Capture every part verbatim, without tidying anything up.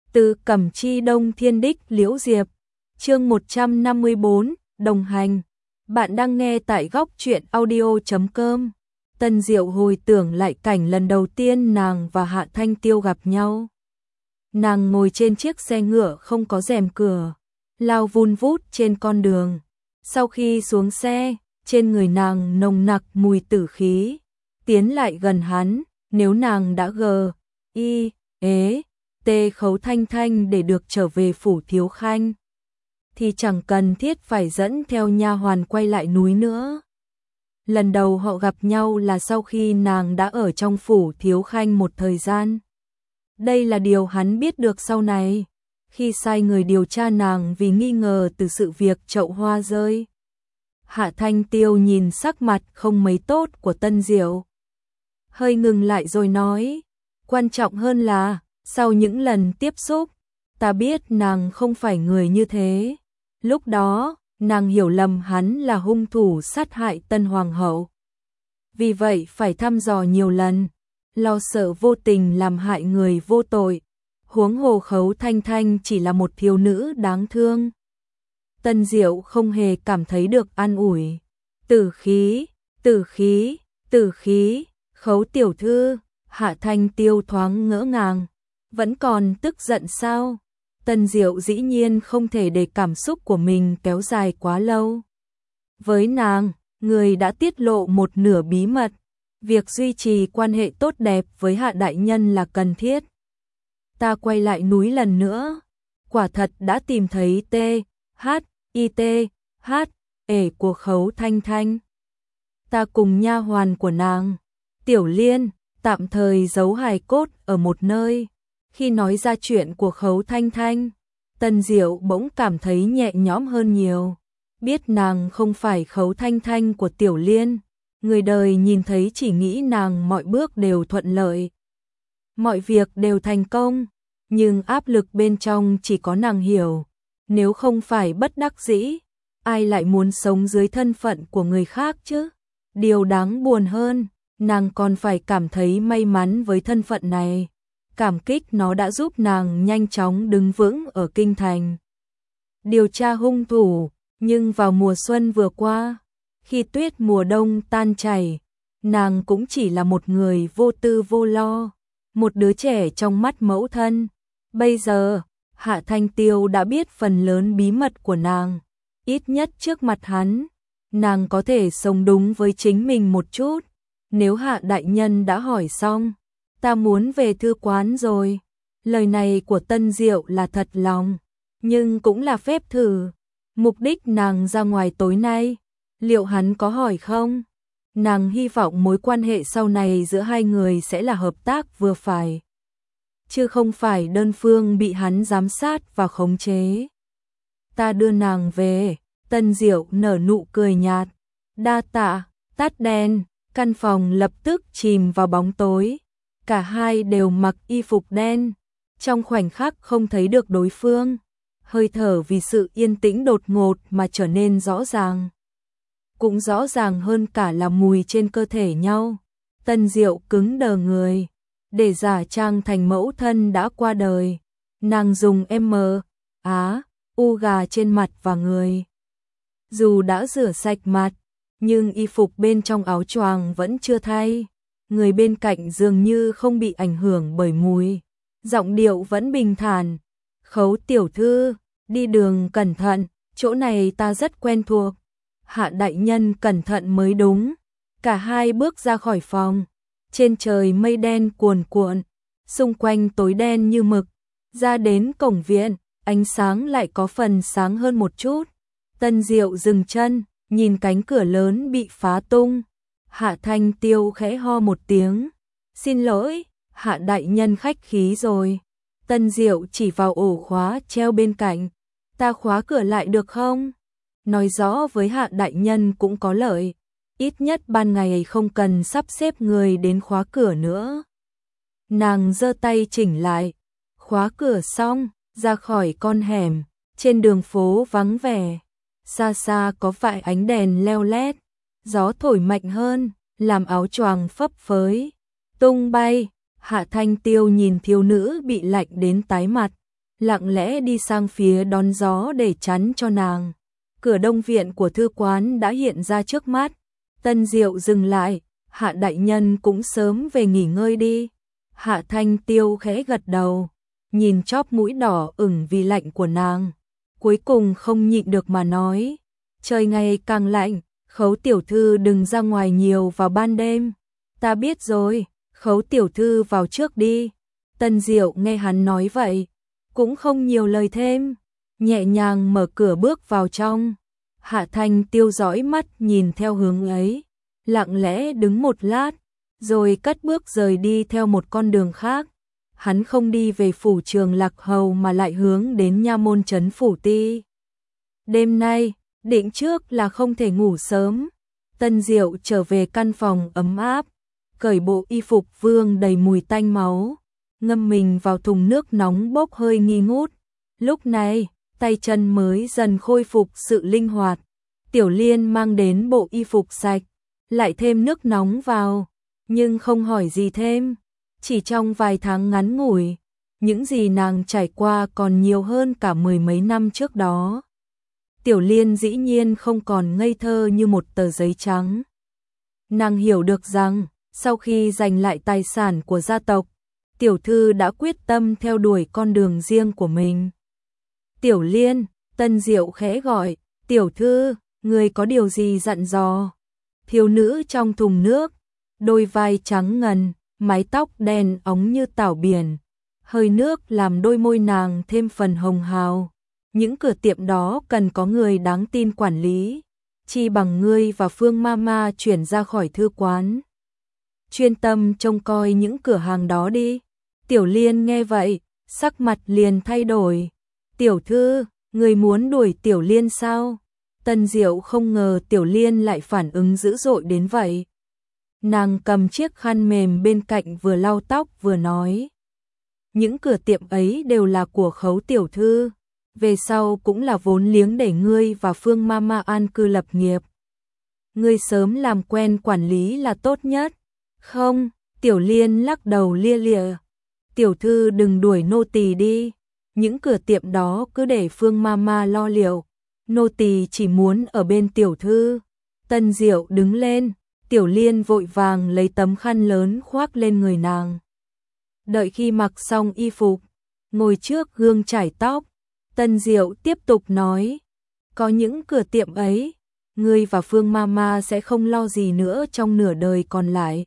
Từ Cẩm Chi Đông Thiên Đích Liễu Diệp, chương một trăm năm mươi bốn, đồng hành. Bạn đang nghe tại góc truyện audio chấm com. Tân Diệu hồi tưởng lại cảnh lần đầu tiên nàng và Hạ Thanh Tiêu gặp nhau. Nàng ngồi trên chiếc xe ngựa không có rèm cửa, lao vun vút trên con đường. Sau khi xuống xe, trên người nàng nồng nặc mùi tử khí. Tiến lại gần hắn, nếu nàng đã gờ, y, ế, tê khấu Thanh Thanh để được trở về phủ Thiếu Khanh, thì chẳng cần thiết phải dẫn theo nha hoàn quay lại núi nữa. Lần đầu họ gặp nhau là sau khi nàng đã ở trong phủ Thiếu Khanh một thời gian. Đây là điều hắn biết được sau này, khi sai người điều tra nàng vì nghi ngờ từ sự việc chậu hoa rơi. Hạ Thanh Tiêu nhìn sắc mặt không mấy tốt của Tân Diệu, hơi ngừng lại rồi nói, quan trọng hơn là, sau những lần tiếp xúc, ta biết nàng không phải người như thế. Lúc đó, nàng hiểu lầm hắn là hung thủ sát hại Tân Hoàng hậu. Vì vậy phải thăm dò nhiều lần, lo sợ vô tình làm hại người vô tội. Huống hồ khấu Thanh Thanh chỉ là một thiếu nữ đáng thương. Tân Diệu không hề cảm thấy được an ủi. Tử khí, tử khí, tử khí, khấu tiểu thư. Hạ Thanh Tiêu thoáng ngỡ ngàng. Vẫn còn tức giận sao? Tân Diệu dĩ nhiên không thể để cảm xúc của mình kéo dài quá lâu. Với nàng, người đã tiết lộ một nửa bí mật. Việc duy trì quan hệ tốt đẹp với Hạ đại nhân là cần thiết. Ta quay lại núi lần nữa, quả thật đã tìm thấy T, H, I T, H, ể của khấu Thanh Thanh. Ta cùng nha hoàn của nàng, Tiểu Liên, tạm thời giấu hài cốt ở một nơi. Khi nói ra chuyện của khấu Thanh Thanh, Tân Diệu bỗng cảm thấy nhẹ nhõm hơn nhiều. Biết nàng không phải khấu Thanh Thanh của Tiểu Liên, người đời nhìn thấy chỉ nghĩ nàng mọi bước đều thuận lợi, mọi việc đều thành công, nhưng áp lực bên trong chỉ có nàng hiểu. Nếu không phải bất đắc dĩ, ai lại muốn sống dưới thân phận của người khác chứ? Điều đáng buồn hơn, nàng còn phải cảm thấy may mắn với thân phận này. Cảm kích nó đã giúp nàng nhanh chóng đứng vững ở kinh thành, điều tra hung thủ. Nhưng vào mùa xuân vừa qua, khi tuyết mùa đông tan chảy, nàng cũng chỉ là một người vô tư vô lo, một đứa trẻ trong mắt mẫu thân. Bây giờ, Hạ Thanh Tiêu đã biết phần lớn bí mật của nàng, ít nhất trước mặt hắn, nàng có thể sống đúng với chính mình một chút. Nếu Hạ đại nhân đã hỏi xong, ta muốn về thư quán rồi. Lời này của Tân Diệu là thật lòng, nhưng cũng là phép thử. Mục đích nàng ra ngoài tối nay, liệu hắn có hỏi không? Nàng hy vọng mối quan hệ sau này giữa hai người sẽ là hợp tác vừa phải, chứ không phải đơn phương bị hắn giám sát và khống chế. Ta đưa nàng về. Tân Diệu nở nụ cười nhạt. Đa tạ. Tắt đèn, căn phòng lập tức chìm vào bóng tối. Cả hai đều mặc y phục đen, trong khoảnh khắc không thấy được đối phương. Hơi thở vì sự yên tĩnh đột ngột mà trở nên rõ ràng. Cũng rõ ràng hơn cả là mùi trên cơ thể nhau. Tân Diệu cứng đờ người, để giả trang thành mẫu thân đã qua đời. Nàng dùng M, Á, U gà trên mặt và người. Dù đã rửa sạch mặt, nhưng y phục bên trong áo choàng vẫn chưa thay. Người bên cạnh dường như không bị ảnh hưởng bởi mùi. Giọng điệu vẫn bình thản. Khấu tiểu thư, đi đường cẩn thận, chỗ này ta rất quen thuộc. Hạ đại nhân cẩn thận mới đúng. Cả hai bước ra khỏi phòng. Trên trời mây đen cuồn cuộn, xung quanh tối đen như mực. Ra đến cổng viện, ánh sáng lại có phần sáng hơn một chút. Tân Diệu dừng chân, nhìn cánh cửa lớn bị phá tung. Hạ Thanh Tiêu khẽ ho một tiếng. Xin lỗi, Hạ đại nhân khách khí rồi. Tân Diệu chỉ vào ổ khóa treo bên cạnh. Ta khóa cửa lại được không? Nói rõ với Hạ đại nhân cũng có lợi. Ít nhất ban ngày không cần sắp xếp người đến khóa cửa nữa. Nàng giơ tay chỉnh lại. Khóa cửa xong, ra khỏi con hẻm. Trên đường phố vắng vẻ. Xa xa có vài ánh đèn leo lét. Gió thổi mạnh hơn, làm áo choàng phấp phới tung bay. Hạ Thanh Tiêu nhìn thiếu nữ bị lạnh đến tái mặt, lặng lẽ đi sang phía đón gió để chắn cho nàng. Cửa đông viện của thư quán đã hiện ra trước mắt. Tân Diệu dừng lại, Hạ đại nhân cũng sớm về nghỉ ngơi đi. Hạ Thanh Tiêu khẽ gật đầu, nhìn chóp mũi đỏ ửng vì lạnh của nàng. Cuối cùng không nhịn được mà nói, trời ngày càng lạnh, Khấu tiểu thư đừng ra ngoài nhiều vào ban đêm. Ta biết rồi, Khấu tiểu thư vào trước đi. Tân Diệu nghe hắn nói vậy, cũng không nhiều lời thêm, nhẹ nhàng mở cửa bước vào trong. Hạ Thanh Tiêu dõi mắt nhìn theo hướng ấy, lặng lẽ đứng một lát, rồi cất bước rời đi theo một con đường khác. Hắn không đi về phủ Trường Lạc Hầu mà lại hướng đến nha môn trấn phủ ti. Đêm nay, định trước là không thể ngủ sớm. Tân Diệu trở về căn phòng ấm áp, cởi bộ y phục vương đầy mùi tanh máu, ngâm mình vào thùng nước nóng bốc hơi nghi ngút. Lúc này, tay chân mới dần khôi phục sự linh hoạt. Tiểu Liên mang đến bộ y phục sạch, lại thêm nước nóng vào, nhưng không hỏi gì thêm. Chỉ trong vài tháng ngắn ngủi, những gì nàng trải qua còn nhiều hơn cả mười mấy năm trước đó. Tiểu Liên dĩ nhiên không còn ngây thơ như một tờ giấy trắng. Nàng hiểu được rằng, sau khi giành lại tài sản của gia tộc, tiểu thư đã quyết tâm theo đuổi con đường riêng của mình. Tiểu Liên, Tân Diệu khẽ gọi, tiểu thư, người có điều gì dặn dò? Thiếu nữ trong thùng nước, đôi vai trắng ngần, mái tóc đen óng như tảo biển, hơi nước làm đôi môi nàng thêm phần hồng hào. Những cửa tiệm đó cần có người đáng tin quản lý, chi bằng ngươi và Phương Mama chuyển ra khỏi thư quán. Chuyên tâm trông coi những cửa hàng đó đi. Tiểu Liên nghe vậy, sắc mặt liền thay đổi. Tiểu thư, người muốn đuổi Tiểu Liên sao? Tân Diệu không ngờ Tiểu Liên lại phản ứng dữ dội đến vậy. Nàng cầm chiếc khăn mềm bên cạnh vừa lau tóc vừa nói. Những cửa tiệm ấy đều là của Khấu tiểu thư, về sau cũng là vốn liếng để ngươi và Phương Mama an cư lập nghiệp. Ngươi sớm làm quen quản lý là tốt nhất. Không, Tiểu Liên lắc đầu lia lịa. Tiểu thư đừng đuổi nô tỳ đi, những cửa tiệm đó cứ để Phương Mama lo liệu. Nô tỳ chỉ muốn ở bên tiểu thư. Tân Diệu đứng lên, Tiểu Liên vội vàng lấy tấm khăn lớn khoác lên người nàng. Đợi khi mặc xong y phục, ngồi trước gương chải tóc, Tân Diệu tiếp tục nói, có những cửa tiệm ấy, ngươi và Phương Mama sẽ không lo gì nữa trong nửa đời còn lại.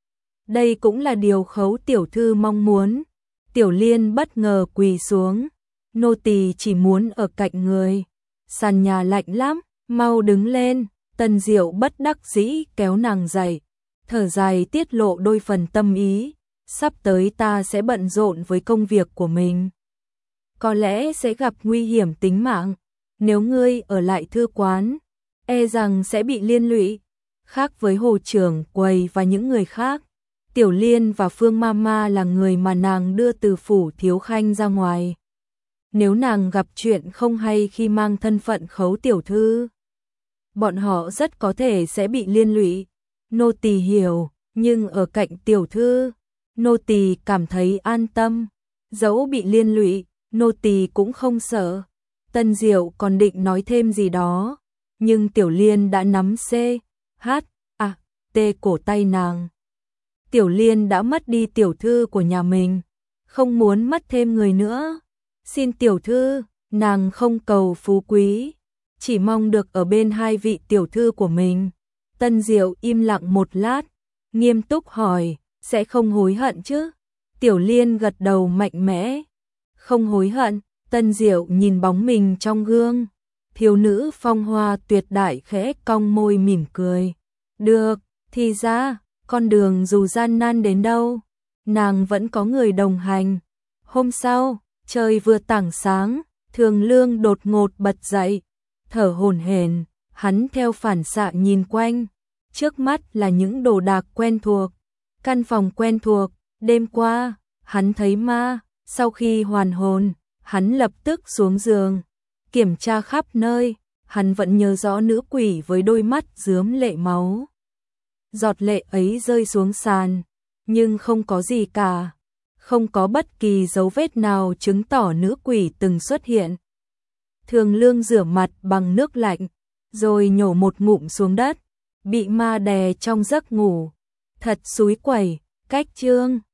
Đây cũng là điều Khấu tiểu thư mong muốn. Tiểu Liên bất ngờ quỳ xuống, nô tỳ chỉ muốn ở cạnh người. Sàn nhà lạnh lắm, mau đứng lên. Tân Diệu bất đắc dĩ kéo nàng dậy, thở dài tiết lộ đôi phần tâm ý. Sắp tới ta sẽ bận rộn với công việc của mình, có lẽ sẽ gặp nguy hiểm tính mạng. Nếu ngươi ở lại thư quán, e rằng sẽ bị liên lụy. Khác với Hồ trưởng quầy và những người khác, Tiểu Liên và Phương Mama là người mà nàng đưa từ phủ Thiếu Khanh ra ngoài. Nếu nàng gặp chuyện không hay khi mang thân phận Khấu tiểu thư, bọn họ rất có thể sẽ bị liên lụy. Nô tỳ hiểu, nhưng ở cạnh tiểu thư, nô tỳ cảm thấy an tâm. Dẫu bị liên lụy, nô tỳ cũng không sợ. Tân Diệu còn định nói thêm gì đó, nhưng Tiểu Liên đã nắm C, H, A, T cổ tay nàng. Tiểu Liên đã mất đi tiểu thư của nhà mình, không muốn mất thêm người nữa. Xin tiểu thư, nàng không cầu phú quý, chỉ mong được ở bên hai vị tiểu thư của mình. Tân Diệu im lặng một lát, nghiêm túc hỏi, sẽ không hối hận chứ? Tiểu Liên gật đầu mạnh mẽ, không hối hận. Tân Diệu nhìn bóng mình trong gương, thiếu nữ phong hoa tuyệt đại khẽ cong môi mỉm cười. Được, thì ra, con đường dù gian nan đến đâu, nàng vẫn có người đồng hành. Hôm sau, trời vừa tảng sáng, Thường Lương đột ngột bật dậy, thở hổn hển, hắn theo phản xạ nhìn quanh, trước mắt là những đồ đạc quen thuộc, căn phòng quen thuộc. Đêm qua, hắn thấy ma, sau khi hoàn hồn, hắn lập tức xuống giường, kiểm tra khắp nơi, hắn vẫn nhớ rõ nữ quỷ với đôi mắt rướm lệ máu. Giọt lệ ấy rơi xuống sàn, nhưng không có gì cả. không có bất kỳ dấu vết nào chứng tỏ nữ quỷ từng xuất hiện. Thường Lương rửa mặt bằng nước lạnh, rồi nhổ một ngụm xuống đất, bị ma đè trong giấc ngủ. Thật xúi quẩy, cách chương.